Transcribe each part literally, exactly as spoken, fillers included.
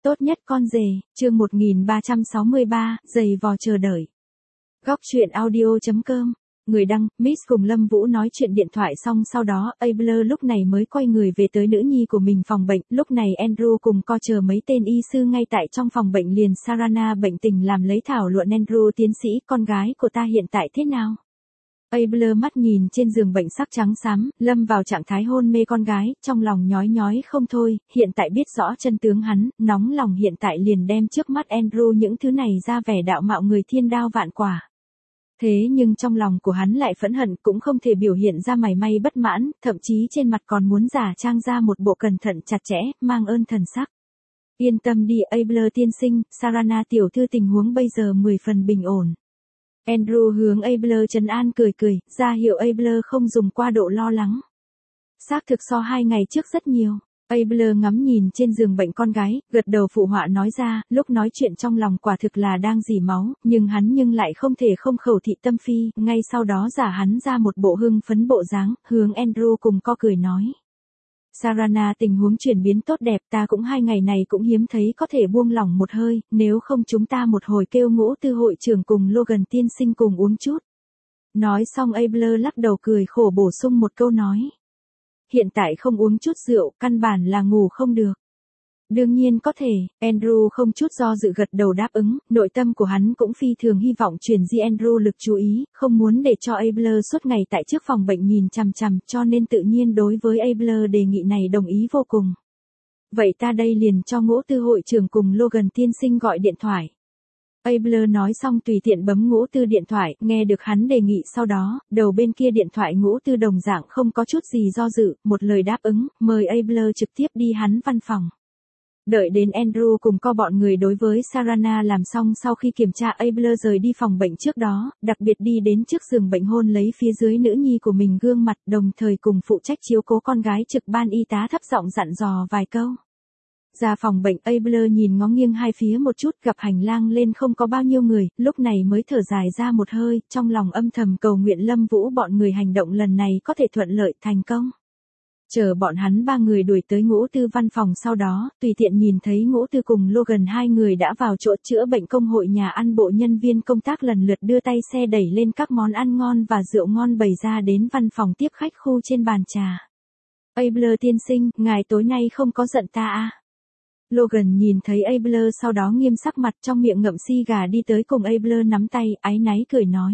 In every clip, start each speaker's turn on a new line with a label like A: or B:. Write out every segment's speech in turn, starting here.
A: Tốt nhất con rể, chương một nghìn ba trăm sáu mươi ba, giày vò chờ đợi. Góc truyện audio chấm com. Người đăng, Miss cùng Lâm Vũ nói chuyện điện thoại xong sau đó, Abler lúc này mới quay người về tới nữ nhi của mình phòng bệnh. Lúc này Andrew cùng co chờ mấy tên y sư ngay tại trong phòng bệnh liền Sarana bệnh tình làm lấy thảo luận. Andrew tiến sĩ, con gái của ta hiện tại thế nào? Abler mắt nhìn trên giường bệnh sắc trắng xám, lâm vào trạng thái hôn mê con gái, trong lòng nhói nhói không thôi, hiện tại biết rõ chân tướng hắn, nóng lòng hiện tại liền đem trước mắt Andrew những thứ này ra vẻ đạo mạo người thiên đao vạn quả. Thế nhưng trong lòng của hắn lại phẫn hận, cũng không thể biểu hiện ra mảy may bất mãn, thậm chí trên mặt còn muốn giả trang ra một bộ cẩn thận chặt chẽ, mang ơn thần sắc. Yên tâm đi Abler tiên sinh, Sarana tiểu thư tình huống bây giờ mười phần bình ổn. Andrew hướng Abler trấn an cười cười, ra hiệu Abler không dùng quá độ lo lắng. Xác thực so hai ngày trước rất nhiều. Abler ngắm nhìn trên giường bệnh con gái, gật đầu phụ họa nói ra, lúc nói chuyện trong lòng quả thực là đang rỉ máu, nhưng hắn nhưng lại không thể không khẩu thị tâm phi, ngay sau đó giả hắn ra một bộ hưng phấn bộ dáng, hướng Andrew cùng co cười nói. Sarana tình huống chuyển biến tốt đẹp, ta cũng hai ngày này cũng hiếm thấy có thể buông lỏng một hơi, nếu không chúng ta một hồi kêu Ngũ Tư hội trưởng cùng Logan tiên sinh cùng uống chút. Nói xong Abler lắc đầu cười khổ bổ sung một câu nói. Hiện tại không uống chút rượu, căn bản là ngủ không được. Đương nhiên có thể, Andrew không chút do dự gật đầu đáp ứng, nội tâm của hắn cũng phi thường hy vọng truyền di Andrew lực chú ý, không muốn để cho Abler suốt ngày tại trước phòng bệnh nhìn chằm chằm, cho nên tự nhiên đối với Abler đề nghị này đồng ý vô cùng. Vậy ta đây liền cho Ngũ Tư hội trưởng cùng Logan tiên sinh gọi điện thoại. Abler nói xong tùy tiện bấm Ngũ Tư điện thoại, nghe được hắn đề nghị sau đó, đầu bên kia điện thoại Ngũ Tư đồng dạng không có chút gì do dự, một lời đáp ứng, mời Abler trực tiếp đi hắn văn phòng. Đợi đến Andrew cùng co bọn người đối với Sarana làm xong sau khi kiểm tra Abler rời đi phòng bệnh trước đó, đặc biệt đi đến trước giường bệnh hôn lấy phía dưới nữ nhi của mình gương mặt, đồng thời cùng phụ trách chiếu cố con gái trực ban y tá thấp giọng dặn dò vài câu. Ra phòng bệnh Abler nhìn ngó nghiêng hai phía một chút, gặp hành lang lên không có bao nhiêu người, lúc này mới thở dài ra một hơi, trong lòng âm thầm cầu nguyện Lâm Vũ bọn người hành động lần này có thể thuận lợi thành công. Chờ bọn hắn ba người đuổi tới Ngũ Tư văn phòng sau đó, tùy tiện nhìn thấy Ngũ Tư cùng Logan hai người đã vào chỗ chữa bệnh công hội nhà ăn bộ nhân viên công tác lần lượt đưa tay xe đẩy lên các món ăn ngon và rượu ngon bày ra đến văn phòng tiếp khách khu trên bàn trà. Abler tiên sinh, ngài tối nay không có giận ta à? Logan nhìn thấy Abler sau đó nghiêm sắc mặt trong miệng ngậm xi gà đi tới cùng Abler nắm tay, áy náy cười nói.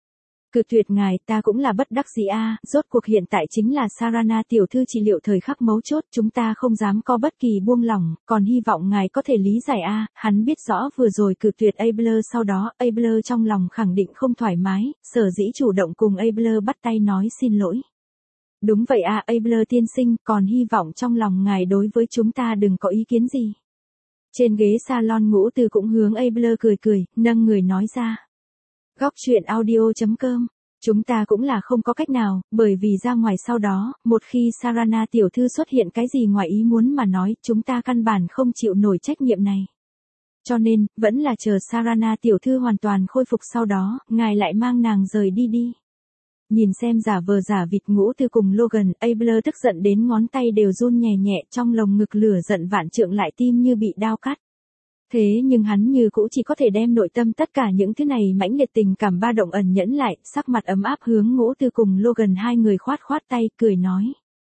A: Cự tuyệt ngài, ta cũng là bất đắc dĩ a, rốt cuộc hiện tại chính là Sarana tiểu thư trị liệu thời khắc mấu chốt, chúng ta không dám có bất kỳ buông lỏng, còn hy vọng ngài có thể lý giải a. Hắn biết rõ vừa rồi cự tuyệt Abler sau đó, Abler trong lòng khẳng định không thoải mái, sở dĩ chủ động cùng Abler bắt tay nói xin lỗi. Đúng vậy a, Abler tiên sinh, còn hy vọng trong lòng ngài đối với chúng ta đừng có ý kiến gì. Trên ghế salon Ngũ Tư cũng hướng Abler cười cười, nâng người nói ra. Góc truyện audio chấm com. Chúng ta cũng là không có cách nào, bởi vì ra ngoài sau đó, một khi Sarana tiểu thư xuất hiện cái gì ngoài ý muốn mà nói, chúng ta căn bản không chịu nổi trách nhiệm này. Cho nên, vẫn là chờ Sarana tiểu thư hoàn toàn khôi phục sau đó, ngài lại mang nàng rời đi đi. Nhìn xem giả vờ giả vịt Ngũ Tư cùng Logan, Abler tức giận đến ngón tay đều run nhẹ nhẹ, trong lồng ngực lửa giận vạn trượng lại tim như bị đao cắt. Thế nhưng hắn như cũ chỉ có thể đem nội tâm tất cả những thứ này mãnh liệt tình cảm ba động ẩn nhẫn lại, sắc mặt ấm áp hướng Ngũ Tư cùng Logan hai người khoát khoát tay, cười nói.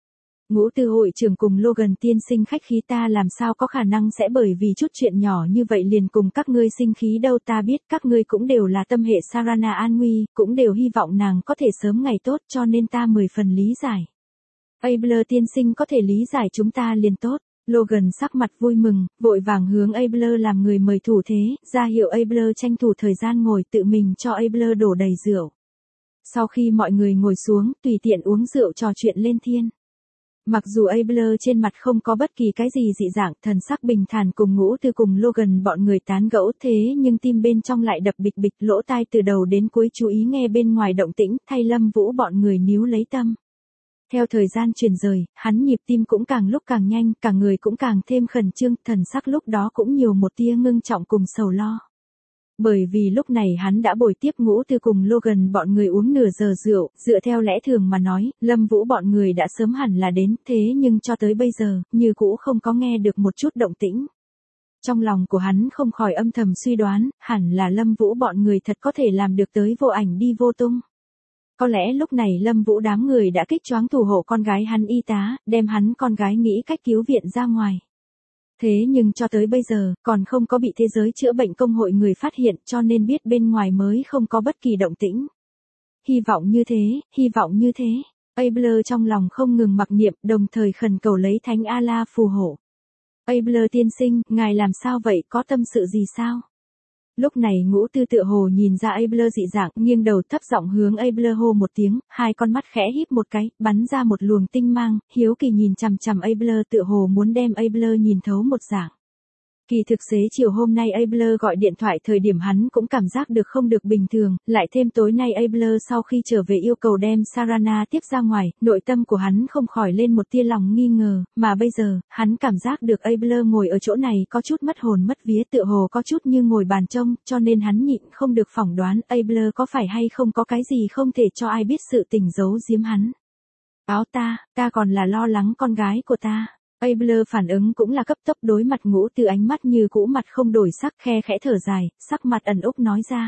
A: Ngũ Tư hội trưởng cùng Logan tiên sinh khách khí, ta làm sao có khả năng sẽ bởi vì chút chuyện nhỏ như vậy liền cùng các ngươi sinh khí đâu, ta biết các ngươi cũng đều là tâm hệ Sarana an nguy, cũng đều hy vọng nàng có thể sớm ngày tốt, cho nên ta mười phần lý giải. Abler tiên sinh có thể lý giải chúng ta liền tốt. Logan sắc mặt vui mừng, vội vàng hướng Abler làm người mời thủ thế, ra hiệu Abler tranh thủ thời gian ngồi, tự mình cho Abler đổ đầy rượu. Sau khi mọi người ngồi xuống, tùy tiện uống rượu trò chuyện lên thiên. Mặc dù Abler trên mặt không có bất kỳ cái gì dị dạng, thần sắc bình thản cùng Ngũ Tư cùng Logan bọn người tán gẫu, thế nhưng tim bên trong lại đập bịch bịch, lỗ tai từ đầu đến cuối chú ý nghe bên ngoài động tĩnh, thay Lâm Vũ bọn người níu lấy tâm. Theo thời gian truyền rời, hắn nhịp tim cũng càng lúc càng nhanh, cả người cũng càng thêm khẩn trương, thần sắc lúc đó cũng nhiều một tia ngưng trọng cùng sầu lo. Bởi vì lúc này hắn đã bồi tiếp Ngũ Tư cùng Logan bọn người uống nửa giờ rượu, dựa theo lẽ thường mà nói, Lâm Vũ bọn người đã sớm hẳn là đến, thế nhưng cho tới bây giờ, như cũ không có nghe được một chút động tĩnh. trong lòng của hắn không khỏi âm thầm suy đoán, hẳn là Lâm Vũ bọn người thật có thể làm được tới vô ảnh đi vô tung. Có lẽ lúc này Lâm Vũ đám người đã kích choáng thủ hộ con gái hắn y tá, đem hắn con gái nghĩ cách cứu viện ra ngoài. Thế nhưng cho tới bây giờ, còn không có bị thế giới chữa bệnh công hội người phát hiện, cho nên biết bên ngoài mới không có bất kỳ động tĩnh. Hy vọng như thế, hy vọng như thế. Abler trong lòng không ngừng mặc niệm, đồng thời khẩn cầu lấy Thánh A-la phù hộ. Abler tiên sinh, ngài làm sao vậy, có tâm sự gì sao? Lúc này Ngũ Tư tựa hồ nhìn ra Abler dị dạng, nghiêng đầu thấp giọng hướng Abler hô một tiếng, hai con mắt khẽ híp một cái, bắn ra một luồng tinh mang, hiếu kỳ nhìn chằm chằm Abler tựa hồ muốn đem Abler nhìn thấu một dạng. Kỳ thực xế chiều hôm nay Abler gọi điện thoại thời điểm hắn cũng cảm giác được không được bình thường, lại thêm tối nay Abler sau khi trở về yêu cầu đem Sarana tiếp ra ngoài, nội tâm của hắn không khỏi lên một tia lòng nghi ngờ, mà bây giờ, hắn cảm giác được Abler ngồi ở chỗ này có chút mất hồn mất vía tựa hồ có chút như ngồi bàn trông, cho nên hắn nhịn không được phỏng đoán Abler có phải hay không có cái gì không thể cho ai biết sự tình giấu giếm hắn. Áo ta, ta còn là lo lắng con gái của ta. Abler phản ứng cũng là cấp tốc đối mặt Ngũ Tư ánh mắt như cũ mặt không đổi sắc khe khẽ thở dài, sắc mặt ẩn úc nói ra.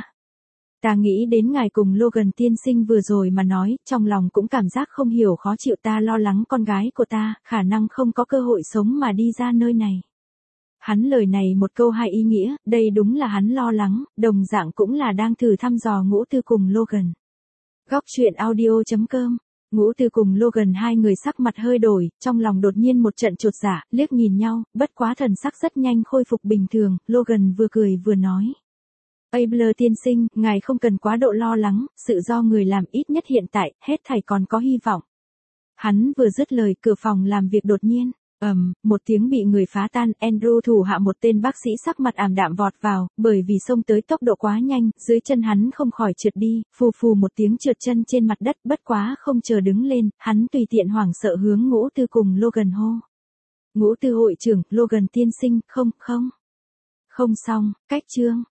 A: Ta nghĩ đến ngài cùng Logan tiên sinh vừa rồi mà nói, trong lòng cũng cảm giác không hiểu khó chịu ta lo lắng con gái của ta, khả năng không có cơ hội sống mà đi ra nơi này. Hắn lời này một câu hai ý nghĩa, đây đúng là hắn lo lắng, đồng dạng cũng là đang thử thăm dò Ngũ Tư cùng Logan. Góc truyện audio chấm com Ngũ Tư cùng Logan hai người sắc mặt hơi đổi, trong lòng đột nhiên một trận chột dạ, liếc nhìn nhau, bất quá thần sắc rất nhanh khôi phục bình thường, Logan vừa cười vừa nói. Abler tiên sinh, ngài không cần quá độ lo lắng, sự do người làm ít nhất hiện tại, hết thảy còn có hy vọng. Hắn vừa dứt lời cửa phòng làm việc đột nhiên. ầm, um, một tiếng bị người phá tan, Andrew thủ hạ một tên bác sĩ sắc mặt ảm đạm vọt vào, bởi vì xông tới tốc độ quá nhanh, dưới chân hắn không khỏi trượt đi, phù phù một tiếng trượt chân trên mặt đất, bất quá không chờ đứng lên, hắn tùy tiện hoảng sợ hướng Ngũ Tư cùng Logan hô. Ngũ Tư hội trưởng, Logan tiên sinh, không, không. Không xong, cách chương.